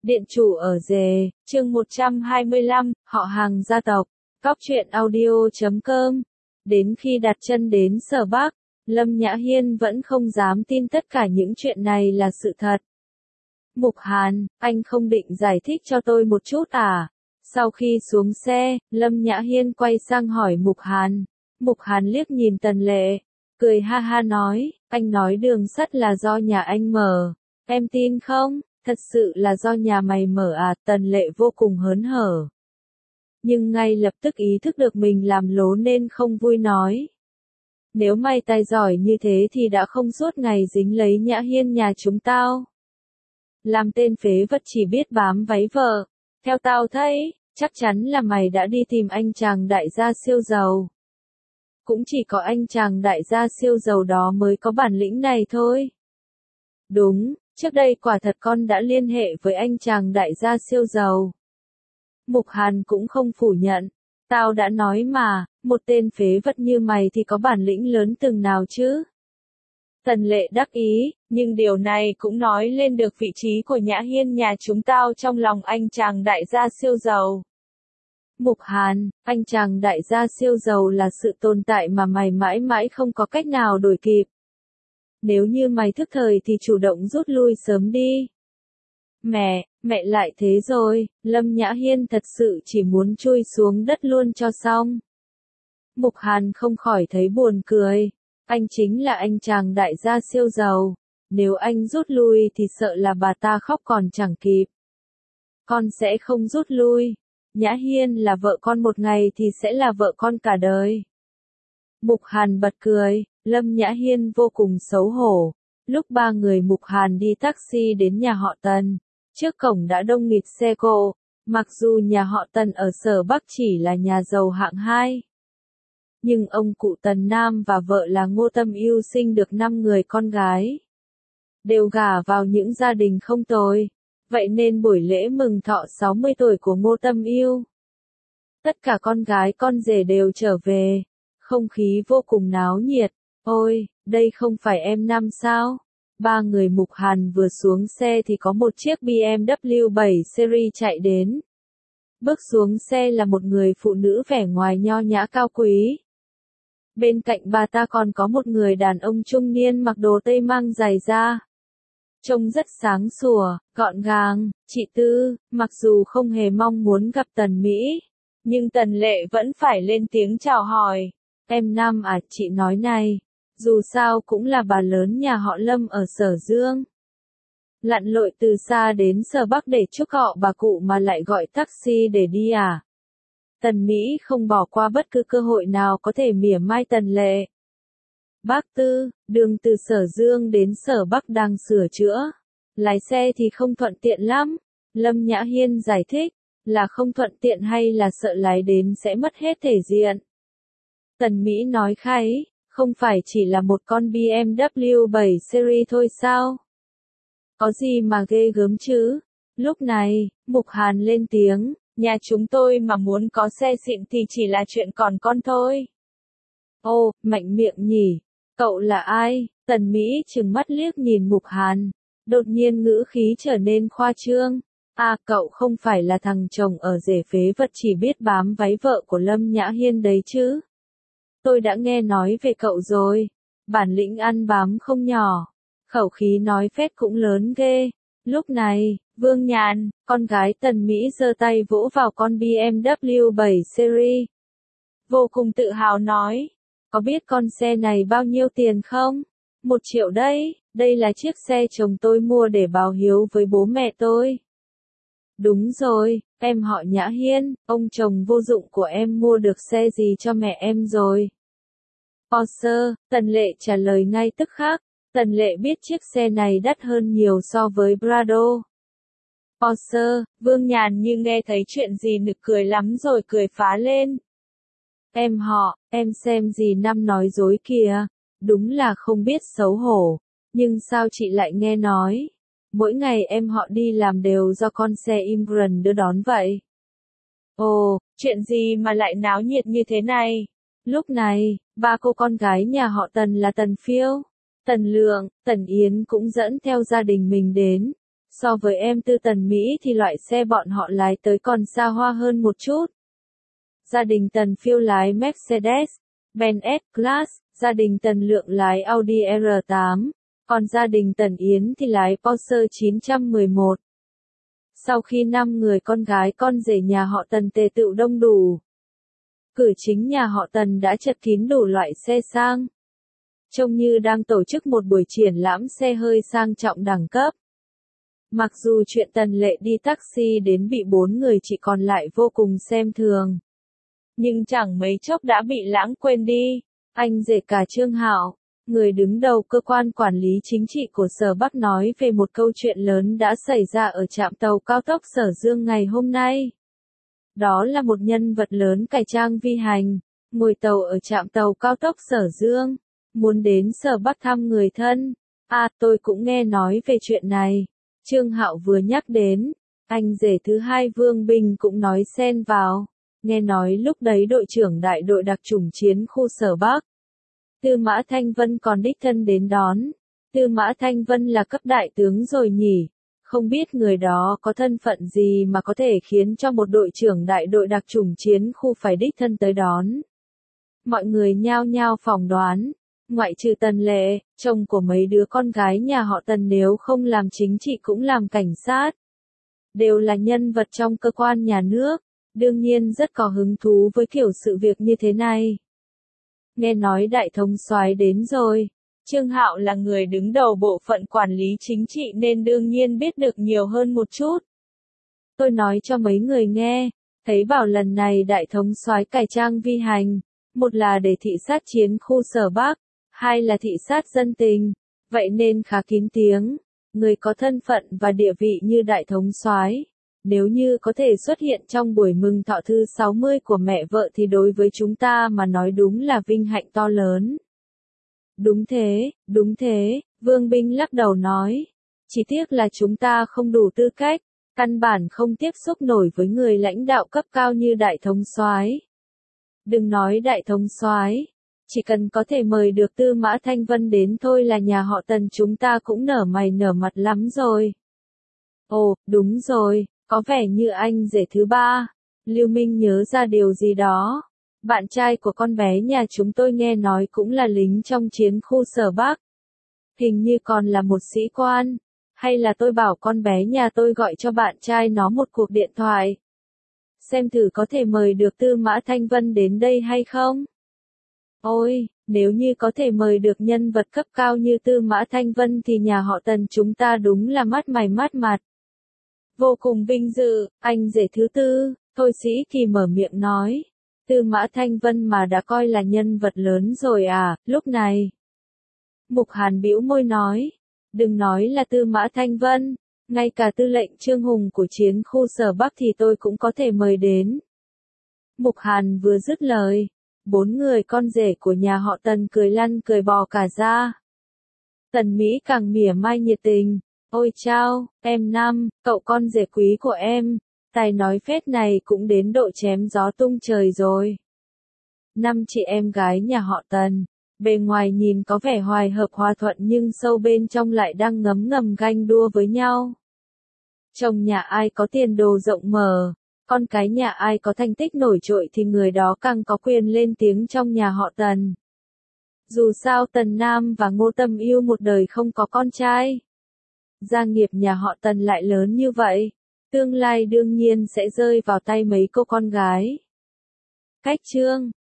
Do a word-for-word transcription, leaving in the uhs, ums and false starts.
Điện chủ ở rề, chương một trăm hai mươi lăm, họ hàng gia tộc, Cóc truyện audio chấm com. Đến khi đặt chân đến Sở Bắc, Lâm Nhã Hiên vẫn không dám tin tất cả những chuyện này là sự thật. Mục Hàn, anh không định giải thích cho tôi một chút à? Sau khi xuống xe, Lâm Nhã Hiên quay sang hỏi Mục Hàn. Mục Hàn liếc nhìn Tần Lệ, cười ha ha nói, anh nói đường sắt là do nhà anh mở, em tin không? Thật sự là do nhà mày mở à? Tần Lệ vô cùng hớn hở. Nhưng ngay lập tức ý thức được mình làm lố nên không vui nói. Nếu mày tài giỏi như thế thì đã không suốt ngày dính lấy Nhã Hiên nhà chúng tao. Làm tên phế vật chỉ biết bám váy vợ. Theo tao thấy, chắc chắn là mày đã đi tìm anh chàng đại gia siêu giàu. Cũng chỉ có anh chàng đại gia siêu giàu đó mới có bản lĩnh này thôi. Đúng, trước đây quả thật con đã liên hệ với anh chàng đại gia siêu giàu. Mục Hàn cũng không phủ nhận. Tao đã nói mà, một tên phế vật như mày thì có bản lĩnh lớn từng nào chứ. Tần Lệ đắc ý, nhưng điều này cũng nói lên được vị trí của Nhã Hiên nhà chúng tao trong lòng anh chàng đại gia siêu giàu. Mục Hàn, anh chàng đại gia siêu giàu là sự tồn tại mà mày mãi mãi không có cách nào đổi kịp. Nếu như mày thức thời thì chủ động rút lui sớm đi. Mẹ, mẹ lại thế rồi, Lâm Nhã Hiên thật sự chỉ muốn chui xuống đất luôn cho xong. Mục Hàn không khỏi thấy buồn cười. Anh chính là anh chàng đại gia siêu giàu. Nếu anh rút lui thì sợ là bà ta khóc còn chẳng kịp. Con sẽ không rút lui. Nhã Hiên là vợ con một ngày thì sẽ là vợ con cả đời. Mục Hàn bật cười, Lâm Nhã Hiên vô cùng xấu hổ. Lúc ba người Mục Hàn đi taxi đến nhà họ Tần, trước cổng đã đông nghịt xe cộ. Mặc dù nhà họ Tần ở Sở Bắc chỉ là nhà giàu hạng hai, nhưng ông cụ Tần Nam và vợ là Ngô Tâm Ưu sinh được năm người con gái, đều gả vào những gia đình không tồi. Vậy nên buổi lễ mừng thọ sáu mươi tuổi của Ngô Tâm Ưu, tất cả con gái con rể đều trở về, không khí vô cùng náo nhiệt. Ôi, đây không phải em Năm sao? Ba người Mục Hàn vừa xuống xe thì có một chiếc B M W bảy series chạy đến. Bước xuống xe là một người phụ nữ vẻ ngoài nho nhã cao quý. Bên cạnh bà ta còn có một người đàn ông trung niên mặc đồ tây mang giày da. Trông rất sáng sủa, gọn gàng. Chị Tư, mặc dù không hề mong muốn gặp Tần Mỹ, nhưng Tần Lệ vẫn phải lên tiếng chào hỏi. Em Năm à, chị nói này, dù sao cũng là bà lớn nhà họ Lâm ở Sở Dương. Lặn lội từ xa đến Sở Bắc để chúc họ bà cụ mà lại gọi taxi để đi à? Tần Mỹ không bỏ qua bất cứ cơ hội nào có thể mỉa mai Tần Lệ. Bác Tư, đường từ Sở Dương đến Sở Bắc đang sửa chữa. Lái xe thì không thuận tiện lắm. Lâm Nhã Hiên giải thích, là không thuận tiện hay là sợ lái đến sẽ mất hết thể diện. Tần Mỹ nói kháy, không phải chỉ là một con B M W bảy series thôi sao? Có gì mà ghê gớm chứ? Lúc này, Mục Hàn lên tiếng, nhà chúng tôi mà muốn có xe xịn thì chỉ là chuyện còn con thôi. Ô, mạnh miệng nhỉ? Cậu là ai? Tần Mỹ trừng mắt liếc nhìn Mục Hàn, đột nhiên ngữ khí trở nên khoa trương. À, cậu không phải là thằng chồng ở rể phế vật chỉ biết bám váy vợ của Lâm Nhã Hiên đấy chứ? Tôi đã nghe nói về cậu rồi. Bản lĩnh ăn bám không nhỏ. Khẩu khí nói phét cũng lớn ghê. Lúc này, Vương Nhàn, con gái Tần Mỹ giơ tay vỗ vào con B M W bảy series. Vô cùng tự hào nói. Có biết con xe này bao nhiêu tiền không? Một triệu đấy, đây là chiếc xe chồng tôi mua để báo hiếu với bố mẹ tôi. Đúng rồi, em họ Nhã Hiên, ông chồng vô dụng của em mua được xe gì cho mẹ em rồi? Porsche, Tần Lệ trả lời ngay tức khắc. Tần Lệ biết chiếc xe này đắt hơn nhiều so với Prado. Porsche, Vương Nhàn như nghe thấy chuyện gì nực cười lắm rồi cười phá lên. Em họ, em xem gì Năm nói dối kìa, đúng là không biết xấu hổ, nhưng sao chị lại nghe nói, mỗi ngày em họ đi làm đều do con xe Imran đưa đón vậy? Ồ, chuyện gì mà lại náo nhiệt như thế này? Lúc này, ba cô con gái nhà họ Tần là Tần Phiêu, Tần Lượng, Tần Yến cũng dẫn theo gia đình mình đến. So với em Tư Tần Mỹ thì loại xe bọn họ lái tới còn xa hoa hơn một chút. Gia đình Tần Phiêu lái Mercedes-Benz S-Class, gia đình Tần Lượng lái Audi R tám, còn gia đình Tần Yến thì lái Porsche chín một một. Sau khi năm người con gái con rể nhà họ Tần tề tựu đông đủ, cửa chính nhà họ Tần đã chật kín đủ loại xe sang. Trông như đang tổ chức một buổi triển lãm xe hơi sang trọng đẳng cấp. Mặc dù chuyện Tần Lệ đi taxi đến bị bốn người chỉ còn lại vô cùng xem thường, nhưng chẳng mấy chốc đã bị lãng quên đi. Anh rể cả Trương Hạo, người đứng đầu cơ quan quản lý chính trị của Sở Bắc nói về một câu chuyện lớn đã xảy ra ở trạm tàu cao tốc Sở Dương ngày hôm nay. Đó là một nhân vật lớn cải trang vi hành, ngồi tàu ở trạm tàu cao tốc Sở Dương, muốn đến Sở Bắc thăm người thân. À, tôi cũng nghe nói về chuyện này. Trương Hạo vừa nhắc đến, anh rể thứ hai Vương Bình cũng nói xen vào. Nghe nói lúc đấy đội trưởng đại đội đặc chủng chiến khu Sở Bắc, Tư Mã Thanh Vân còn đích thân đến đón. Tư Mã Thanh Vân là cấp đại tướng rồi nhỉ? Không biết người đó có thân phận gì mà có thể khiến cho một đội trưởng đại đội đặc chủng chiến khu phải đích thân tới đón. Mọi người nhao nhao phỏng đoán, ngoại trừ Tần Lệ, chồng của mấy đứa con gái nhà họ Tần nếu không làm chính trị cũng làm cảnh sát. Đều là nhân vật trong cơ quan nhà nước, đương nhiên rất có hứng thú với kiểu sự việc như thế này. Nghe nói đại thống soái đến rồi. Trương Hạo là người đứng đầu bộ phận quản lý chính trị nên đương nhiên biết được nhiều hơn một chút. Tôi nói cho mấy người nghe, thấy bảo lần này đại thống soái cải trang vi hành, một là để thị sát chiến khu Sở Bắc, hai là thị sát dân tình, vậy nên khá kín tiếng. Người có thân phận và địa vị như đại thống soái, nếu như có thể xuất hiện trong buổi mừng thọ thứ sáu mươi của mẹ vợ thì đối với chúng ta mà nói đúng là vinh hạnh to lớn. Đúng thế, đúng thế, Vương Binh lắc đầu nói. Chỉ tiếc là chúng ta không đủ tư cách, căn bản không tiếp xúc nổi với người lãnh đạo cấp cao như đại thống soái. Đừng nói đại thống soái, chỉ cần có thể mời được Tư Mã Thanh Vân đến thôi là nhà họ Tần chúng ta cũng nở mày nở mặt lắm rồi. Ồ, đúng rồi, có vẻ như anh rể thứ ba. Lưu Minh nhớ ra điều gì đó. Bạn trai của con bé nhà chúng tôi nghe nói cũng là lính trong chiến khu Sở Bắc. Hình như còn là một sĩ quan. Hay là tôi bảo con bé nhà tôi gọi cho bạn trai nó một cuộc điện thoại. Xem thử có thể mời được Tư Mã Thanh Vân đến đây hay không? Ôi, nếu như có thể mời được nhân vật cấp cao như Tư Mã Thanh Vân thì nhà họ Tần chúng ta đúng là mắt mày mắt mặt. Vô cùng vinh dự, anh rể thứ tư, Thôi Sĩ Kỳ mở miệng nói. Tư Mã Thanh Vân mà đã coi là nhân vật lớn rồi à, lúc này. Mục Hàn bĩu môi nói, đừng nói là Tư Mã Thanh Vân, ngay cả tư lệnh Trương Hùng của chiến khu Sở Bắc thì tôi cũng có thể mời đến. Mục Hàn vừa dứt lời, bốn người con rể của nhà họ Tần cười lăn cười bò cả ra. Tần Mỹ càng mỉa mai nhiệt tình, ôi chao, em Năm, cậu con rể quý của em, tài nói phét này cũng đến độ chém gió tung trời rồi. Năm chị em gái nhà họ Tần, bề ngoài nhìn có vẻ hòa hợp hòa thuận nhưng sâu bên trong lại đang ngấm ngầm ganh đua với nhau. Chồng nhà ai có tiền đồ rộng mở, con cái nhà ai có thành tích nổi trội thì người đó càng có quyền lên tiếng trong nhà họ Tần. Dù sao Tần Nam và Ngô Tâm Yêu một đời không có con trai. Gia nghiệp nhà họ Tần lại lớn như vậy, tương lai đương nhiên sẽ rơi vào tay mấy cô con gái. Cách chương